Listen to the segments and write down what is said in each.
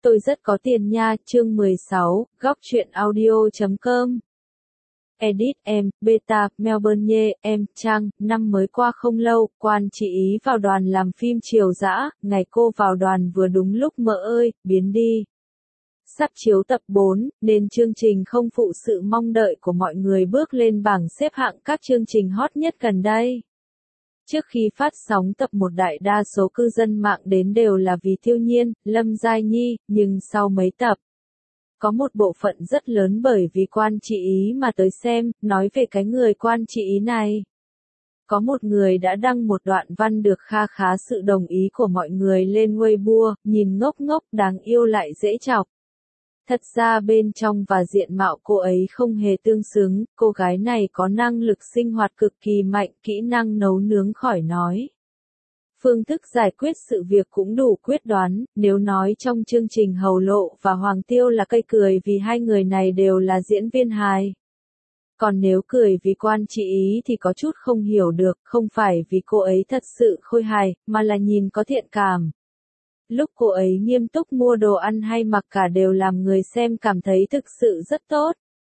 Tôi rất có tiền nha, chương 16, góc truyện audio.com. Edit em, Beta, Melbourne nhê, em, Trang, năm mới qua không lâu, Quan chị ý vào đoàn làm phim Triều Dã, ngày cô vào đoàn vừa đúng lúc mợ ơi, biến đi. Sắp chiếu tập 4, nên chương trình không phụ sự mong đợi của mọi người bước lên bảng xếp hạng các chương trình hot nhất gần đây. Trước khi phát sóng tập 1 đại đa số cư dân mạng đến đều là vì Tiêu Nhiên, Lâm Giai Nhi, nhưng sau mấy tập, có một bộ phận rất lớn bởi vì Quan chị ý mà tới xem, nói về cái người Quan chị ý này. Có một người đã đăng một đoạn văn được kha khá sự đồng ý của mọi người lên Weibo, nhìn ngốc ngốc đáng yêu lại dễ chọc. Thật ra bên trong và diện mạo cô ấy không hề tương xứng, cô gái này có năng lực sinh hoạt cực kỳ mạnh, kỹ năng nấu nướng khỏi nói. Phương thức giải quyết sự việc cũng đủ quyết đoán, nếu nói trong chương trình Hầu Lộ và Hoàng Tiêu là cây cười vì hai người này đều là diễn viên hài. Còn nếu cười vì Quan chị ý thì có chút không hiểu được, không phải vì cô ấy thật sự khôi hài, mà là nhìn có thiện cảm. Lúc cô ấy nghiêm túc mua đồ ăn hay mặc cả đều làm người xem cảm thấy thực sự rất tốt.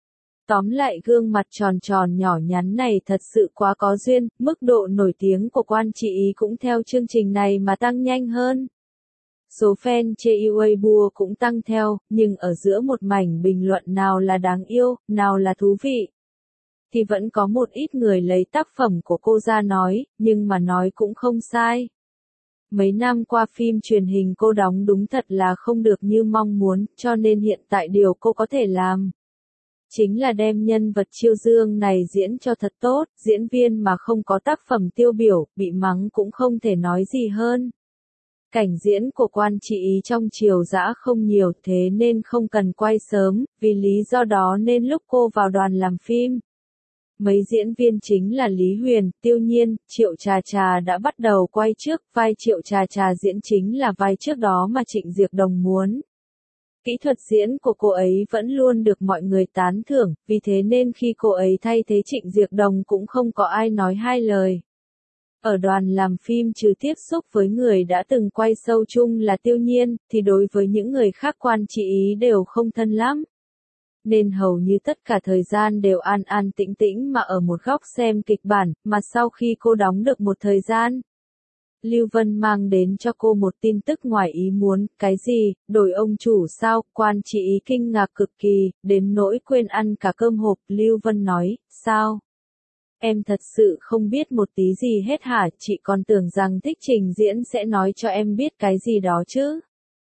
Tóm lại gương mặt tròn tròn nhỏ nhắn này thật sự quá có duyên, mức độ nổi tiếng của Quan chị ý cũng theo chương trình này mà tăng nhanh hơn. Số fan chê Weibo cũng tăng theo, nhưng ở giữa một mảnh bình luận nào là đáng yêu, nào là thú vị, thì vẫn có một ít người lấy tác phẩm của cô ra nói, nhưng mà nói cũng không sai. Mấy năm qua phim truyền hình cô đóng đúng thật là không được như mong muốn, cho nên hiện tại điều cô có thể làm chính là đem nhân vật Chiêu Dương này diễn cho thật tốt, diễn viên mà không có tác phẩm tiêu biểu, bị mắng cũng không thể nói gì hơn. Cảnh diễn của Quan chị ý trong Triều Dã không nhiều thế nên không cần quay sớm, vì lý do đó nên lúc cô vào đoàn làm phim, mấy diễn viên chính là Lý Huyền, Tiêu Nhiên, Triệu Trà Trà đã bắt đầu quay trước, vai Triệu Trà Trà diễn chính là vai trước đó mà Trịnh Diệc Đồng muốn. Kỹ thuật diễn của cô ấy vẫn luôn được mọi người tán thưởng, vì thế nên khi cô ấy thay thế Trịnh Diệc Đồng cũng không có ai nói hai lời. Ở đoàn làm phim trừ tiếp xúc với người đã từng quay show chung là Tiêu Nhiên, thì đối với những người khác Quan chị ý đều không thân lắm. Nên hầu như tất cả thời gian đều an an tĩnh tĩnh mà ở một góc xem kịch bản, mà sau khi cô đóng được một thời gian, Lưu Vân mang đến cho cô một tin tức ngoài ý muốn, cái gì, đổi ông chủ sao, Quan chị ý kinh ngạc cực kỳ, đến nỗi quên ăn cả cơm hộp, Lưu Vân nói, sao? Em thật sự không biết một tí gì hết hả, chị còn tưởng rằng Thích Trình Diễn sẽ nói cho em biết cái gì đó chứ.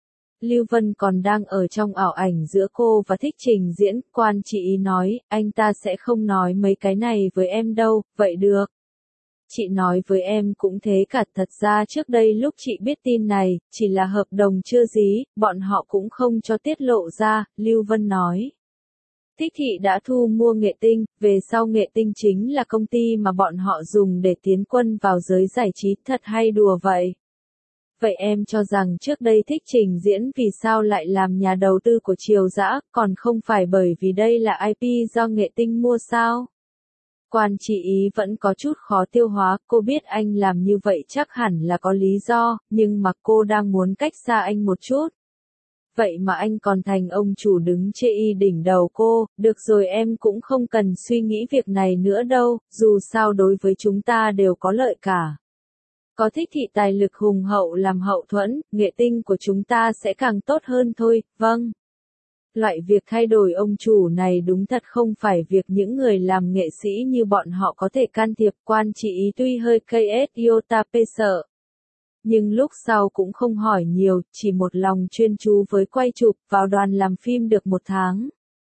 Lưu Vân còn đang ở trong ảo ảnh giữa cô và Thích Trình Diễn, Quan chị ý nói, anh ta sẽ không nói mấy cái này với em đâu, vậy được. Chị nói với em cũng thế cả, thật ra trước đây lúc chị biết tin này, chỉ là hợp đồng chưa dí, bọn họ cũng không cho tiết lộ ra, Lưu Vân nói. Thích Thị đã thu mua Nghệ Tinh, về sau Nghệ Tinh chính là công ty mà bọn họ dùng để tiến quân vào giới giải trí, thật hay đùa vậy. Vậy em cho rằng trước đây Thích Trình Diễn vì sao lại làm nhà đầu tư của Triều Dã, còn không phải bởi vì đây là IP do Nghệ Tinh mua sao? Quan chị ý vẫn có chút khó tiêu hóa, cô biết anh làm như vậy chắc hẳn là có lý do, nhưng mà cô đang muốn cách xa anh một chút. Vậy mà anh còn thành ông chủ đứng chê y đỉnh đầu cô, được rồi em cũng không cần suy nghĩ việc này nữa đâu, dù sao đối với chúng ta đều có lợi cả. Có Thích Thị tài lực hùng hậu làm hậu thuẫn, Nghệ Tinh của chúng ta sẽ càng tốt hơn thôi, vâng. Loại việc thay đổi ông chủ này đúng thật không phải việc những người làm nghệ sĩ như bọn họ có thể can thiệp, Quan chị ý tuy hơi KS Yotape sợ. Nhưng lúc sau cũng không hỏi nhiều, chỉ một lòng chuyên chú với quay chụp, vào đoàn làm phim được 1 tháng.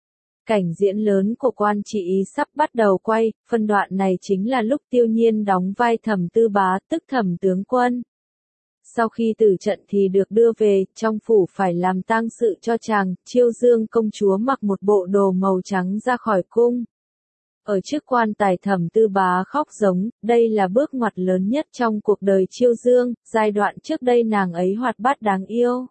Cảnh diễn lớn của Quan chị ý sắp bắt đầu quay, phân đoạn này chính là lúc Tiêu Nhiên đóng vai Thẩm Tư Bá, tức Thẩm tướng quân. Sau khi tử trận thì được đưa về, trong phủ phải làm tang sự cho chàng, Chiêu Dương công chúa mặc một bộ đồ màu trắng ra khỏi cung. Ở trước quan tài Thẩm Tư Bá khóc giống, đây là bước ngoặt lớn nhất trong cuộc đời Chiêu Dương, giai đoạn trước đây nàng ấy hoạt bát đáng yêu.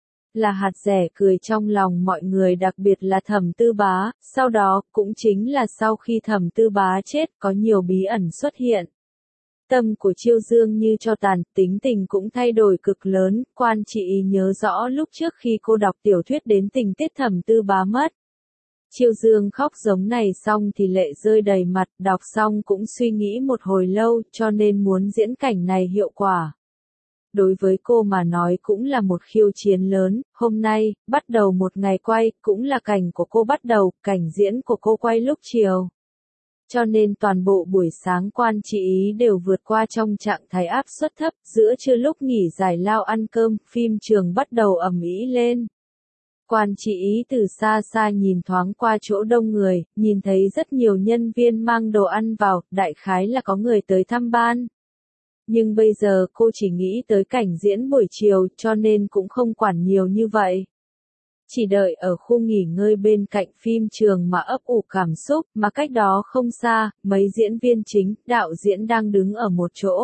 Là hạt rẻ cười trong lòng mọi người, đặc biệt là Thẩm Tư Bá, sau đó, cũng chính là sau khi Thẩm Tư Bá chết, có nhiều bí ẩn xuất hiện. Tâm của Chiêu Dương như tro tàn, tính tình cũng thay đổi cực lớn, Quan Trị Ý nhớ rõ lúc trước khi cô đọc tiểu thuyết đến tình tiết Thẩm Tư Bá mất. Chiêu Dương khóc giống này xong thì lệ rơi đầy mặt, đọc xong cũng suy nghĩ một hồi lâu, cho nên muốn diễn cảnh này hiệu quả. Đối với cô mà nói cũng là một khiêu chiến lớn, hôm nay, bắt đầu một ngày quay, cũng là cảnh của cô bắt đầu, cảnh diễn của cô quay lúc chiều. Cho nên toàn bộ buổi sáng Quan Trị Ý đều vượt qua trong trạng thái áp suất thấp, giữa trưa lúc nghỉ giải lao ăn cơm, phim trường bắt đầu ầm ĩ lên. Quan Trị Ý từ xa xa nhìn thoáng qua chỗ đông người, nhìn thấy rất nhiều nhân viên mang đồ ăn vào, đại khái là có người tới thăm ban. Nhưng bây giờ cô chỉ nghĩ tới cảnh diễn buổi chiều cho nên cũng không quản nhiều như vậy. Chỉ đợi ở khu nghỉ ngơi bên cạnh phim trường mà ấp ủ cảm xúc, mà cách đó không xa, mấy diễn viên chính, đạo diễn đang đứng ở một chỗ.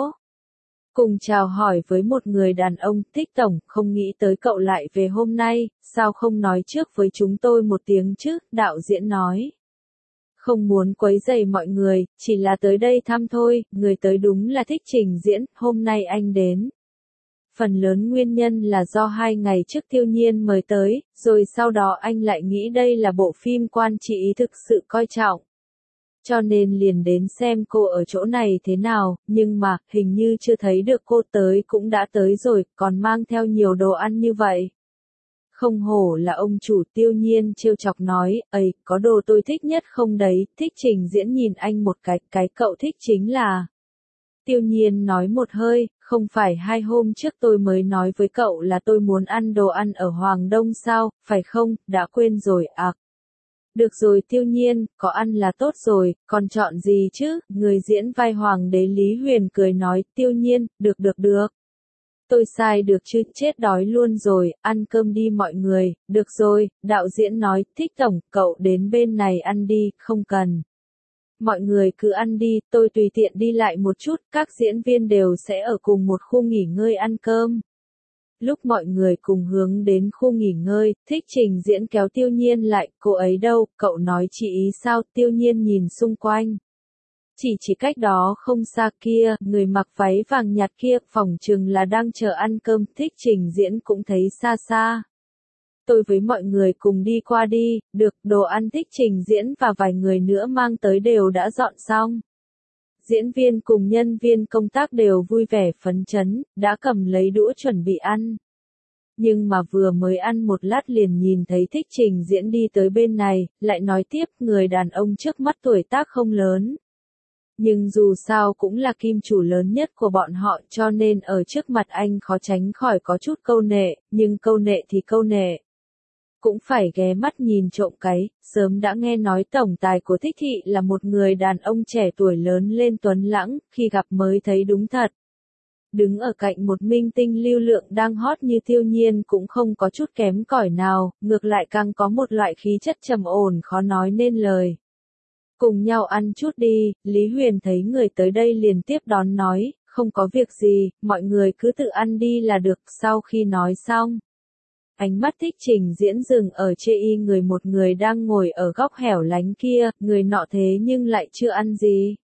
Cùng chào hỏi với một người đàn ông, Thích Tổng, không nghĩ tới cậu lại về hôm nay, sao không nói trước với chúng tôi một tiếng chứ, đạo diễn nói. Không muốn quấy rầy mọi người, chỉ là tới đây thăm thôi, người tới đúng là Thích trình diễn, hôm nay anh đến. Phần lớn nguyên nhân là do 2 ngày trước Tiêu Nhiên mời tới, rồi sau đó anh lại nghĩ đây là bộ phim Quan Trị Ý thực sự coi trọng. Cho nên liền đến xem cô ở chỗ này thế nào, nhưng mà, hình như chưa thấy được cô tới cũng đã tới rồi, còn mang theo nhiều đồ ăn như vậy. Không hổ là ông chủ, Tiêu Nhiên trêu chọc nói, ấy, có đồ tôi thích nhất không đấy, Thích trình diễn nhìn anh một cái cậu thích chính là. Tiêu Nhiên nói một hơi, không phải 2 hôm trước tôi mới nói với cậu là tôi muốn ăn đồ ăn ở Hoàng Đông sao, phải không, đã quên rồi à. Được rồi Tiêu Nhiên, có ăn là tốt rồi, còn chọn gì chứ, người diễn vai Hoàng đế Lý Huyền cười nói, Tiêu Nhiên, được. Tôi sai được chứ, chết đói luôn rồi, ăn cơm đi mọi người, được rồi, đạo diễn nói, Thích Tổng, cậu đến bên này ăn đi, không cần. Mọi người cứ ăn đi, tôi tùy tiện đi lại một chút, các diễn viên đều sẽ ở cùng một khu nghỉ ngơi ăn cơm. Lúc mọi người cùng hướng đến khu nghỉ ngơi, Thích trình diễn kéo Tiêu Nhiên lại, cô ấy đâu, cậu nói chị ý sao, Tiêu Nhiên nhìn xung quanh. Chỉ cách đó không xa kia, người mặc váy vàng nhạt kia, phỏng chừng là đang chờ ăn cơm, Thích trình diễn cũng thấy xa xa. Tôi với mọi người cùng đi qua đi, được, đồ ăn Thích trình diễn và vài người nữa mang tới đều đã dọn xong. Diễn viên cùng nhân viên công tác đều vui vẻ phấn chấn, đã cầm lấy đũa chuẩn bị ăn. Nhưng mà vừa mới ăn một lát liền nhìn thấy Thích trình diễn đi tới bên này, lại nói tiếp, người đàn ông trước mắt tuổi tác không lớn. Nhưng dù sao cũng là kim chủ lớn nhất của bọn họ cho nên ở trước mặt anh khó tránh khỏi có chút câu nệ, nhưng câu nệ thì câu nệ. Cũng phải ghé mắt nhìn trộm cái, sớm đã nghe nói tổng tài của Thích thị là một người đàn ông trẻ tuổi lớn lên tuấn lãng, khi gặp mới thấy đúng thật. Đứng ở cạnh một minh tinh lưu lượng đang hot như Tiêu Nhiên cũng không có chút kém cỏi nào, ngược lại càng có một loại khí chất trầm ổn khó nói nên lời. Cùng nhau ăn chút đi, Lý Huyền thấy người tới đây liền tiếp đón nói, không có việc gì, mọi người cứ tự ăn đi là được, sau khi nói xong. Ánh mắt Thích trình diễn dừng ở chê y một người đang ngồi ở góc hẻo lánh kia, người nọ thế nhưng lại chưa ăn gì.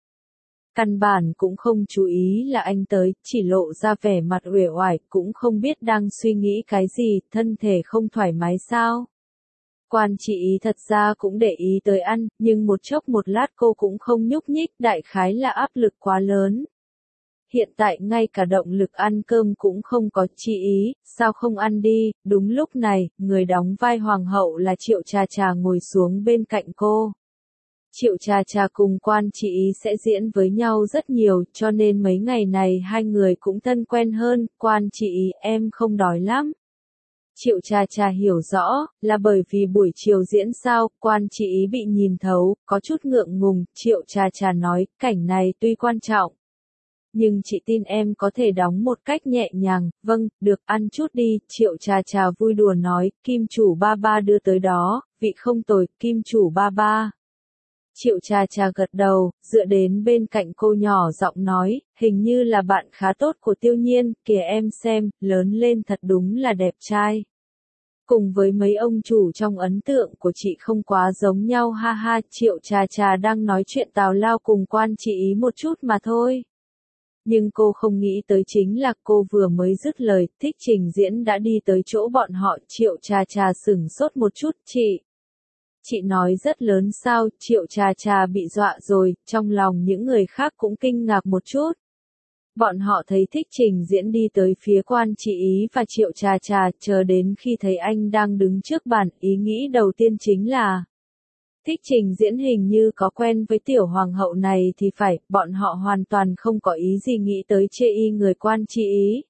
Căn bản cũng không chú ý là anh tới, chỉ lộ ra vẻ mặt uể oải, cũng không biết đang suy nghĩ cái gì, thân thể không thoải mái sao. Quan Trị Ý thật ra cũng để ý tới ăn, nhưng một chốc một lát cô cũng không nhúc nhích, đại khái là áp lực quá lớn. Hiện tại ngay cả động lực ăn cơm cũng không có, Trị Ý, sao không ăn đi, đúng lúc này, người đóng vai hoàng hậu là Triệu Trà Trà ngồi xuống bên cạnh cô. Triệu Trà Trà cùng Quan Trị Ý sẽ diễn với nhau rất nhiều, cho nên mấy ngày này hai người cũng thân quen hơn, Quan Trị Ý em không đói lắm. Triệu Trà Trà hiểu rõ, là bởi vì buổi chiều diễn sao, Quan Trị Ý bị nhìn thấu, có chút ngượng ngùng, Triệu Trà Trà nói, cảnh này tuy quan trọng. Nhưng chị tin em có thể đóng một cách nhẹ nhàng, vâng, được, ăn chút đi, Triệu Trà Trà vui đùa nói, Kim chủ ba ba đưa tới đó, vị không tồi, Kim chủ ba ba. Triệu Trà Trà gật đầu, dựa đến bên cạnh cô nhỏ giọng nói, hình như là bạn khá tốt của Tiêu Nhiên, kìa em xem, lớn lên thật đúng là đẹp trai. Cùng với mấy ông chủ trong ấn tượng của chị không quá giống nhau ha ha, Triệu Trà Trà đang nói chuyện tào lao cùng Quan Trị Ý một chút mà thôi. Nhưng cô không nghĩ tới chính là cô vừa mới dứt lời, Thích Trình Diễn đã đi tới chỗ bọn họ. Triệu Trà Trà sửng sốt một chút. Chị nói rất lớn sao? Triệu Trà Trà bị dọa rồi, trong lòng những người khác cũng kinh ngạc một chút. Bọn họ thấy Thích Trình Diễn đi tới phía Quan Trị Ý và Triệu Trà Trà, chờ đến khi thấy anh đang đứng trước bàn, ý nghĩ đầu tiên chính là Thích Trình Diễn hình như có quen với tiểu hoàng hậu này thì phải, bọn họ hoàn toàn không có ý gì nghĩ tới chê y người Quan Trị Ý.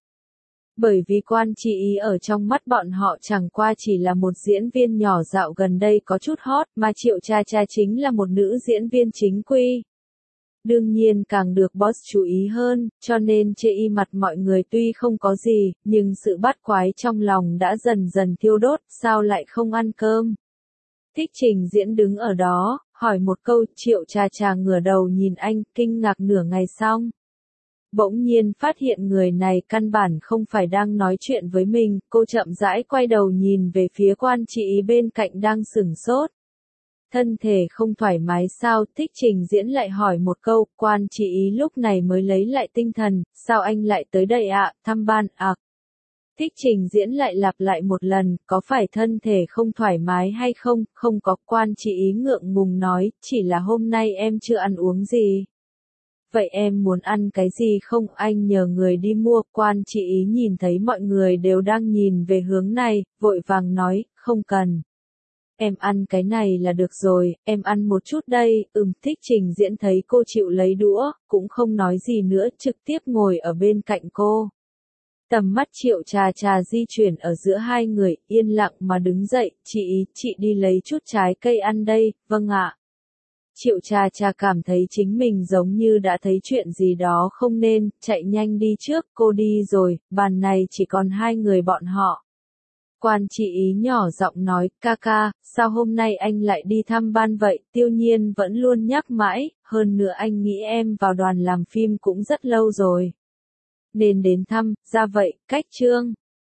Bởi vì Quan Trị Ý ở trong mắt bọn họ chẳng qua chỉ là một diễn viên nhỏ dạo gần đây có chút hot, mà Triệu Trà Trà chính là một nữ diễn viên chính quy. Đương nhiên càng được boss chú ý hơn, cho nên chê y mặt mọi người tuy không có gì, nhưng sự bắt quái trong lòng đã dần dần thiêu đốt, sao lại không ăn cơm. Thích Trình Diễn đứng ở đó, hỏi một câu. Triệu Trà Trà ngửa đầu nhìn anh, kinh ngạc nửa ngày xong. Bỗng nhiên phát hiện người này căn bản không phải đang nói chuyện với mình, cô chậm rãi quay đầu nhìn về phía Quan Trị Ý bên cạnh đang sửng sốt. Thân thể không thoải mái sao? Thích Trình Diễn lại hỏi một câu. Quan Trị Ý lúc này mới lấy lại tinh thần. Sao anh lại tới đây ạ? Thăm ban à? Thích Trình Diễn lại lặp lại một lần. Có phải thân thể không thoải mái hay không? Không có. Quan Trị Ý ngượng ngùng nói. Chỉ là hôm nay em chưa ăn uống gì. Vậy em muốn ăn cái gì không? Anh nhờ người đi mua. Quan Trị Ý nhìn thấy mọi người đều đang nhìn về hướng này, vội vàng nói. Không cần. Em ăn cái này là được rồi, em ăn một chút đây. Thích Trình Diễn thấy cô chịu lấy đũa, cũng không nói gì nữa, trực tiếp ngồi ở bên cạnh cô. Tầm mắt Triệu Trà Trà di chuyển ở giữa hai người, yên lặng mà đứng dậy. Chị Ý, chị đi lấy chút trái cây ăn đây. Vâng ạ. Triệu Trà Trà cảm thấy chính mình giống như đã thấy chuyện gì đó không nên, chạy nhanh đi trước. Cô đi rồi, bàn này chỉ còn hai người bọn họ. Quan Trị Ý nhỏ giọng nói. Ca ca, sao hôm nay anh lại đi thăm ban vậy? Tiêu Nhiên vẫn luôn nhắc mãi, hơn nữa anh nghĩ em vào đoàn làm phim cũng rất lâu rồi. Nên đến thăm, ra vậy. Cách chương